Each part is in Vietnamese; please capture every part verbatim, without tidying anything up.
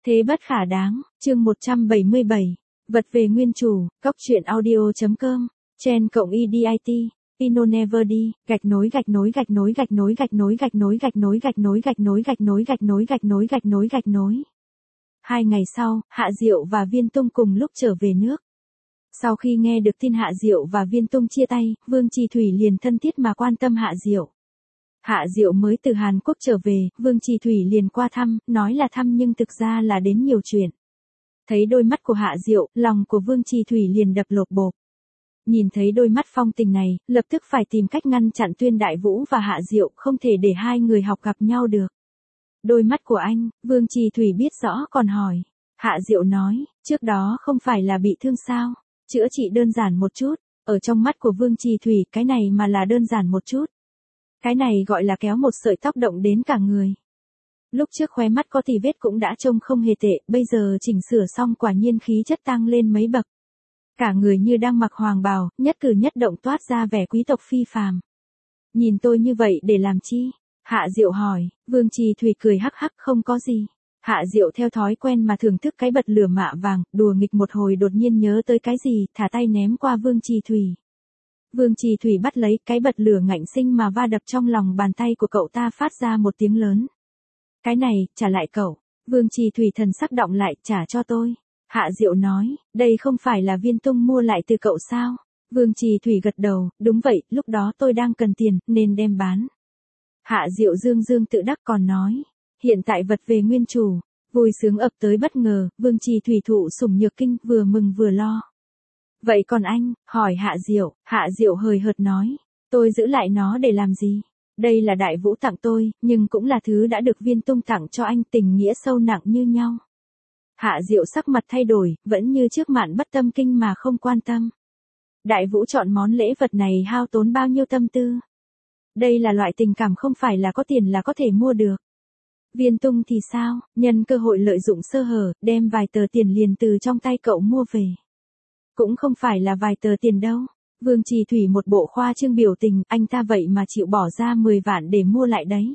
Thế bất khả đáng, chương một trăm bảy mươi bảy. Vật về nguyên chủ, cóc truyện audio.com, chen cộng edit, Pino Never đi, gạch nối gạch nối gạch nối gạch nối gạch nối gạch nối gạch nối gạch nối gạch nối gạch nối gạch nối gạch nối gạch nối gạch nối. Hai ngày sau, Hạ Diệu và Viên Tung cùng lúc trở về nước. Sau khi nghe được tin Hạ Diệu và Viên Tung chia tay, Vương Trì Thủy liền thân thiết mà quan tâm Hạ Diệu. Hạ Diệu mới từ Hàn Quốc trở về, Vương Trì Thủy liền qua thăm, nói là thăm nhưng thực ra là đến nhiều chuyện. Thấy đôi mắt của Hạ Diệu, lòng của Vương Trì Thủy liền đập lộp bộp. Nhìn thấy đôi mắt phong tình này, lập tức phải tìm cách ngăn chặn Tuyên Đại Vũ và Hạ Diệu, không thể để hai người học gặp nhau được. Đôi mắt của anh, Vương Trì Thủy biết rõ còn hỏi. Hạ Diệu nói, trước đó không phải là bị thương sao, chữa trị đơn giản một chút, ở trong mắt của Vương Trì Thủy cái này mà là đơn giản một chút. Cái này gọi là kéo một sợi tóc động đến cả người. Lúc trước khóe mắt có tì vết cũng đã trông không hề tệ, bây giờ chỉnh sửa xong quả nhiên khí chất tăng lên mấy bậc. Cả người như đang mặc hoàng bào, nhất cử nhất động toát ra vẻ quý tộc phi phàm. Nhìn tôi như vậy để làm chi? Hạ Diệu hỏi, Vương Trì Thủy cười hắc hắc không có gì. Hạ Diệu theo thói quen mà thưởng thức cái bật lửa mạ vàng, đùa nghịch một hồi đột nhiên nhớ tới cái gì, thả tay ném qua Vương Trì Thủy. Vương Trì Thủy bắt lấy cái bật lửa ngạnh sinh mà va đập trong lòng bàn tay của cậu ta phát ra một tiếng lớn. Cái này, trả lại cậu. Vương Trì Thủy thần sắc động lại, trả cho tôi. Hạ Diệu nói, đây không phải là Viên Tung mua lại từ cậu sao? Vương Trì Thủy gật đầu, đúng vậy, lúc đó tôi đang cần tiền, nên đem bán. Hạ Diệu dương dương tự đắc còn nói, hiện tại vật về nguyên chủ, vui sướng ập tới bất ngờ, Vương Trì Thủy thụ sủng nhược kinh, vừa mừng vừa lo. Vậy còn anh, hỏi Hạ Diệu, Hạ Diệu hời hợt nói, tôi giữ lại nó để làm gì? Đây là Đại Vũ tặng tôi, nhưng cũng là thứ đã được Viên Tung tặng cho anh, tình nghĩa sâu nặng như nhau. Hạ Diệu sắc mặt thay đổi, vẫn như trước mạn bất tâm kinh mà không quan tâm. Đại Vũ chọn món lễ vật này hao tốn bao nhiêu tâm tư? Đây là loại tình cảm không phải là có tiền là có thể mua được. Viên Tung thì sao, nhân cơ hội lợi dụng sơ hở, đem vài tờ tiền liền từ trong tay cậu mua về. Cũng không phải là vài tờ tiền đâu. Vương Trì Thủy một bộ khoa trương biểu tình, anh ta vậy mà chịu bỏ ra mười vạn để mua lại đấy.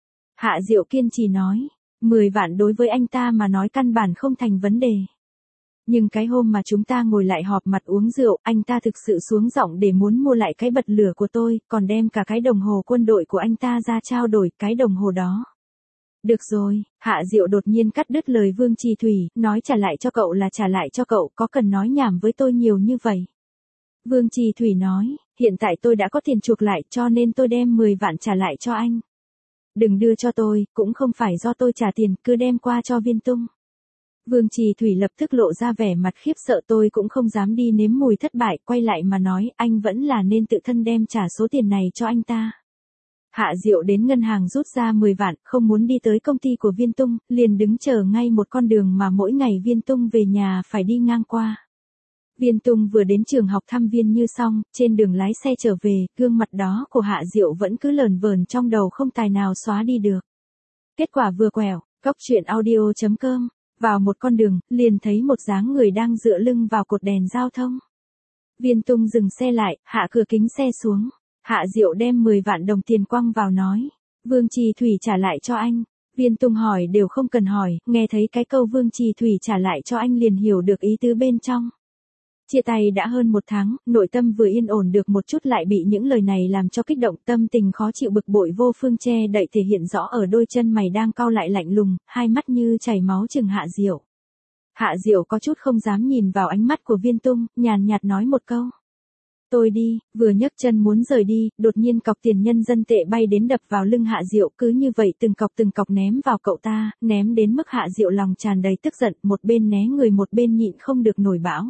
Hạ Diệu kiên trì nói, mười vạn đối với anh ta mà nói căn bản không thành vấn đề. Nhưng cái hôm mà chúng ta ngồi lại họp mặt uống rượu, anh ta thực sự xuống giọng để muốn mua lại cái bật lửa của tôi, còn đem cả cái đồng hồ quân đội của anh ta ra trao đổi cái đồng hồ đó. Được rồi, Hạ Diệu đột nhiên cắt đứt lời Vương Trì Thủy, nói trả lại cho cậu là trả lại cho cậu, có cần nói nhảm với tôi nhiều như vậy. Vương Trì Thủy nói, hiện tại tôi đã có tiền chuộc lại cho nên tôi đem mười vạn trả lại cho anh. Đừng đưa cho tôi, cũng không phải do tôi trả tiền, cứ đem qua cho Viên Tung. Vương Trì Thủy lập tức lộ ra vẻ mặt khiếp sợ, tôi cũng không dám đi nếm mùi thất bại, quay lại mà nói, anh vẫn là nên tự thân đem trả số tiền này cho anh ta. Hạ Diệu đến ngân hàng rút ra mười vạn, không muốn đi tới công ty của Viên Tung, liền đứng chờ ngay một con đường mà mỗi ngày Viên Tung về nhà phải đi ngang qua. Viên Tung vừa đến trường học thăm Viên Như xong, trên đường lái xe trở về, gương mặt đó của Hạ Diệu vẫn cứ lờn vờn trong đầu không tài nào xóa đi được. Kết quả vừa quẹo, cóc truyện audio.com, vào một con đường, liền thấy một dáng người đang dựa lưng vào cột đèn giao thông. Viên Tung dừng xe lại, hạ cửa kính xe xuống. Hạ Diệu đem mười vạn đồng tiền quăng vào nói, Vương Trì Thủy trả lại cho anh. Viên Tung hỏi đều không cần hỏi, nghe thấy cái câu Vương Trì Thủy trả lại cho anh liền hiểu được ý tứ bên trong. Chia tay đã hơn một tháng, nội tâm vừa yên ổn được một chút lại bị những lời này làm cho kích động, tâm tình khó chịu bực bội vô phương che đậy thể hiện rõ ở đôi chân mày đang cau lại lạnh lùng, hai mắt như chảy máu chừng Hạ Diệu. Hạ Diệu có chút không dám nhìn vào ánh mắt của Viên Tung, nhàn nhạt nói một câu. Tôi đi, vừa nhấc chân muốn rời đi, đột nhiên cọc tiền nhân dân tệ bay đến đập vào lưng Hạ Diệu, cứ như vậy từng cọc từng cọc ném vào cậu ta, ném đến mức Hạ Diệu lòng tràn đầy tức giận, một bên né người một bên nhịn không được nổi bão.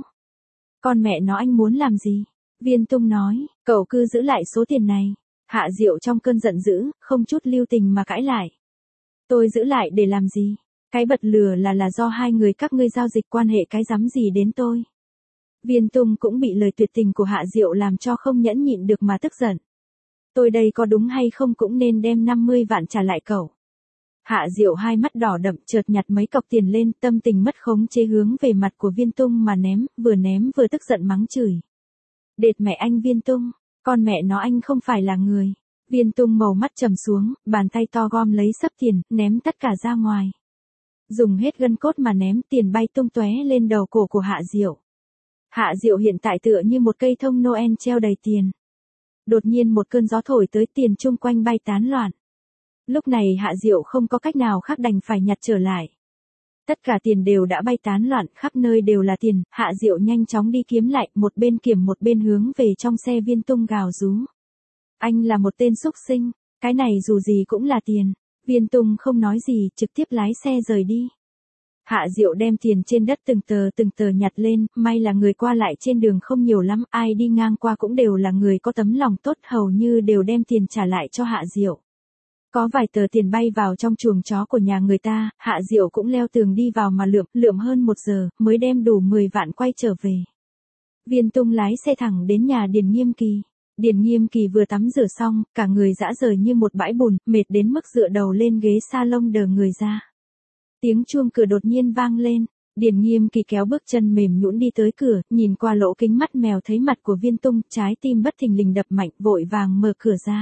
Con mẹ nó anh muốn làm gì? Viên Tung nói, cậu cứ giữ lại số tiền này. Hạ Diệu trong cơn giận dữ, không chút lưu tình mà cãi lại. Tôi giữ lại để làm gì? Cái bật lửa là là do hai người các ngươi giao dịch, quan hệ cái rắm gì đến tôi? Viên Tung cũng bị lời tuyệt tình của Hạ Diệu làm cho không nhẫn nhịn được mà tức giận. Tôi đây có đúng hay không cũng nên đem năm mươi vạn trả lại cậu. Hạ Diệu hai mắt đỏ đậm chợt nhặt mấy cọc tiền lên, tâm tình mất khống chế hướng về mặt của Viên Tung mà ném, vừa ném vừa tức giận mắng chửi. Đệt mẹ anh Viên Tung, con mẹ nó anh không phải là người. Viên Tung màu mắt trầm xuống, bàn tay to gom lấy sấp tiền, ném tất cả ra ngoài. dùng hết gân cốt mà ném, tiền bay tung tóe lên đầu cổ của Hạ Diệu. Hạ Diệu hiện tại tựa như một cây thông Noel treo đầy tiền. Đột nhiên một cơn gió thổi tới, tiền chung quanh bay tán loạn. Lúc này Hạ Diệu không có cách nào khác đành phải nhặt trở lại. Tất cả tiền đều đã bay tán loạn, khắp nơi đều là tiền, Hạ Diệu nhanh chóng đi kiếm lại, một bên kiểm một bên hướng về trong xe Viên Tung gào rú. Anh là một tên xúc sinh, cái này dù gì cũng là tiền. Viên Tung không nói gì, trực tiếp lái xe rời đi. Hạ Diệu đem tiền trên đất từng tờ từng tờ nhặt lên, may là người qua lại trên đường không nhiều lắm, ai đi ngang qua cũng đều là người có tấm lòng tốt, hầu như đều đem tiền trả lại cho Hạ Diệu. Có vài tờ tiền bay vào trong chuồng chó của nhà người ta, Hạ Diệu cũng leo tường đi vào mà lượm, lượm hơn một giờ, mới đem đủ mười vạn quay trở về. Viên Tung lái xe thẳng đến nhà Điền Nghiêm Kỳ. Điền Nghiêm Kỳ vừa tắm rửa xong, cả người dã rời như một bãi bùn, mệt đến mức dựa đầu lên ghế salon đờ người ra. Tiếng chuông cửa đột nhiên vang lên, Điền Nghiêm Kỳ kéo bước chân mềm nhũn đi tới cửa, nhìn qua lỗ kính mắt mèo thấy mặt của Viên Tung, trái tim bất thình lình đập mạnh, vội vàng mở cửa ra.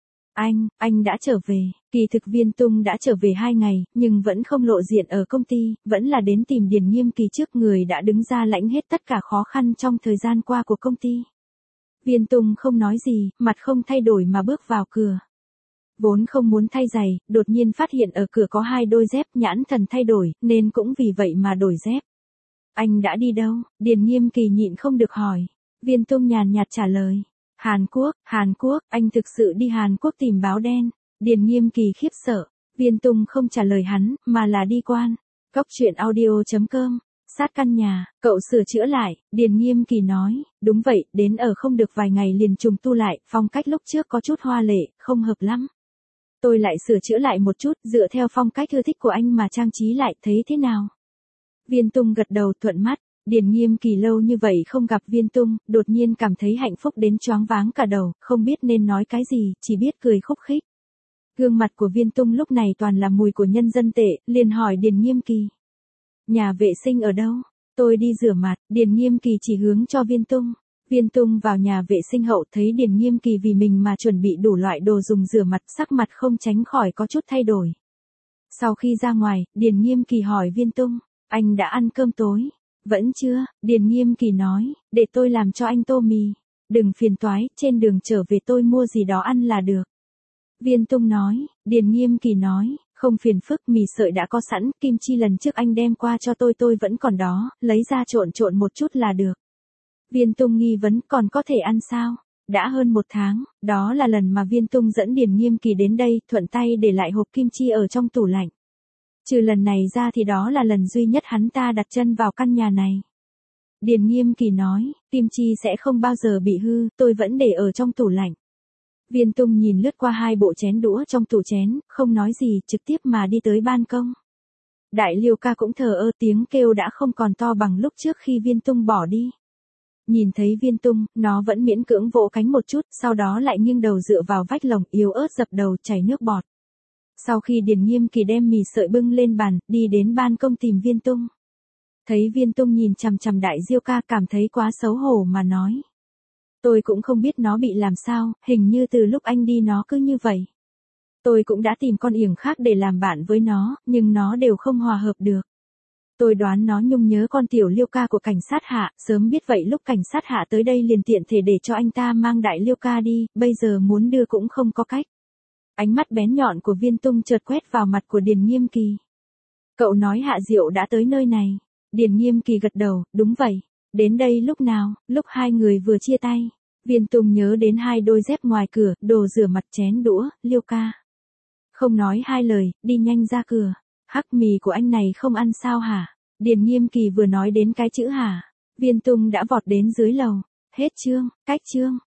Anh, anh đã trở về. Kỳ thực Viên Tung đã trở về hai ngày, nhưng vẫn không lộ diện ở công ty, vẫn là đến tìm Điền Nghiêm Kỳ trước, người đã đứng ra lãnh hết tất cả khó khăn trong thời gian qua của công ty. Viên Tung không nói gì, mặt không thay đổi mà bước vào cửa. Vốn không muốn thay giày, đột nhiên phát hiện ở cửa có hai đôi dép, nhãn thần thay đổi, nên cũng vì vậy mà đổi dép. Anh đã đi đâu? Điền Nghiêm Kỳ nhịn không được hỏi. Viên Tung nhàn nhạt trả lời. Hàn Quốc, Hàn Quốc, anh thực sự đi Hàn Quốc tìm báo đen. Điền Nghiêm Kỳ khiếp sợ. Viên Tung không trả lời hắn, mà là đi quan. Cóc truyện audio chấm com. Sát căn nhà, cậu sửa chữa lại, Điền Nghiêm Kỳ nói, đúng vậy, đến ở không được vài ngày liền trùng tu lại, phong cách lúc trước có chút hoa lệ, không hợp lắm. Tôi lại sửa chữa lại một chút, dựa theo phong cách ưa thích của anh mà trang trí lại, thấy thế nào? Viên Tung gật đầu thuận mắt, Điền Nghiêm Kỳ lâu như vậy không gặp Viên Tung, đột nhiên cảm thấy hạnh phúc đến choáng váng cả đầu, không biết nên nói cái gì, chỉ biết cười khúc khích. Gương mặt của Viên Tung lúc này toàn là mùi của nhân dân tệ, liền hỏi Điền Nghiêm Kỳ. Nhà vệ sinh ở đâu? Tôi đi rửa mặt, Điền Nghiêm Kỳ chỉ hướng cho Viên Tung. Viên Tung vào nhà vệ sinh hậu thấy Điền Nghiêm Kỳ vì mình mà chuẩn bị đủ loại đồ dùng rửa mặt, sắc mặt không tránh khỏi có chút thay đổi. Sau khi ra ngoài, Điền Nghiêm Kỳ hỏi Viên Tung, anh đã ăn cơm tối? Vẫn chưa, Điền Nghiêm Kỳ nói, để tôi làm cho anh tô mì. Đừng phiền toái, trên đường trở về tôi mua gì đó ăn là được. Viên Tung nói, Điền Nghiêm Kỳ nói, không phiền phức, mì sợi đã có sẵn, kim chi lần trước anh đem qua cho tôi tôi vẫn còn đó, lấy ra trộn trộn một chút là được. Viên Tung nghi vấn, còn có thể ăn sao? Đã hơn một tháng, đó là lần mà Viên Tung dẫn Điền Nghiêm Kỳ đến đây, thuận tay để lại hộp kim chi ở trong tủ lạnh. Trừ lần này ra thì đó là lần duy nhất hắn ta đặt chân vào căn nhà này. Điền Nghiêm Kỳ nói, kim chi sẽ không bao giờ bị hư, tôi vẫn để ở trong tủ lạnh. Viên Tung nhìn lướt qua hai bộ chén đũa trong tủ chén, không nói gì, trực tiếp mà đi tới ban công. Đại Liêu ca cũng thờ ơ, tiếng kêu đã không còn to bằng lúc trước khi Viên Tung bỏ đi. Nhìn thấy Viên Tung, nó vẫn miễn cưỡng vỗ cánh một chút, sau đó lại nghiêng đầu dựa vào vách lồng, yếu ớt dập đầu chảy nước bọt. Sau khi Điền Nghiêm Kỳ đem mì sợi bưng lên bàn, đi đến ban công tìm Viên Tung. Thấy Viên Tung nhìn chằm chằm Đại Diêu ca, cảm thấy quá xấu hổ mà nói. Tôi cũng không biết nó bị làm sao, hình như từ lúc anh đi nó cứ như vậy. Tôi cũng đã tìm con yểng khác để làm bạn với nó, nhưng nó đều không hòa hợp được. Tôi đoán nó nhung nhớ con tiểu Liêu ca của cảnh sát Hạ, sớm biết vậy lúc cảnh sát Hạ tới đây liền tiện thể để cho anh ta mang Đại Liêu ca đi, bây giờ muốn đưa cũng không có cách. Ánh mắt bén nhọn của Viên Tung chợt quét vào mặt của Điền Nghiêm Kỳ. Cậu nói Hạ Diệu đã tới nơi này. Điền Nghiêm Kỳ gật đầu, đúng vậy. Đến đây lúc nào? Lúc hai người vừa chia tay. Viên Tung nhớ đến hai đôi dép ngoài cửa, đồ rửa mặt, chén đũa, Liêu ca. Không nói hai lời, đi nhanh ra cửa. Hắc mì của anh này không ăn sao hả? Điền Nghiêm Kỳ vừa nói đến cái chữ hả. Viên Tung đã vọt đến dưới lầu. Hết chương, cách chương.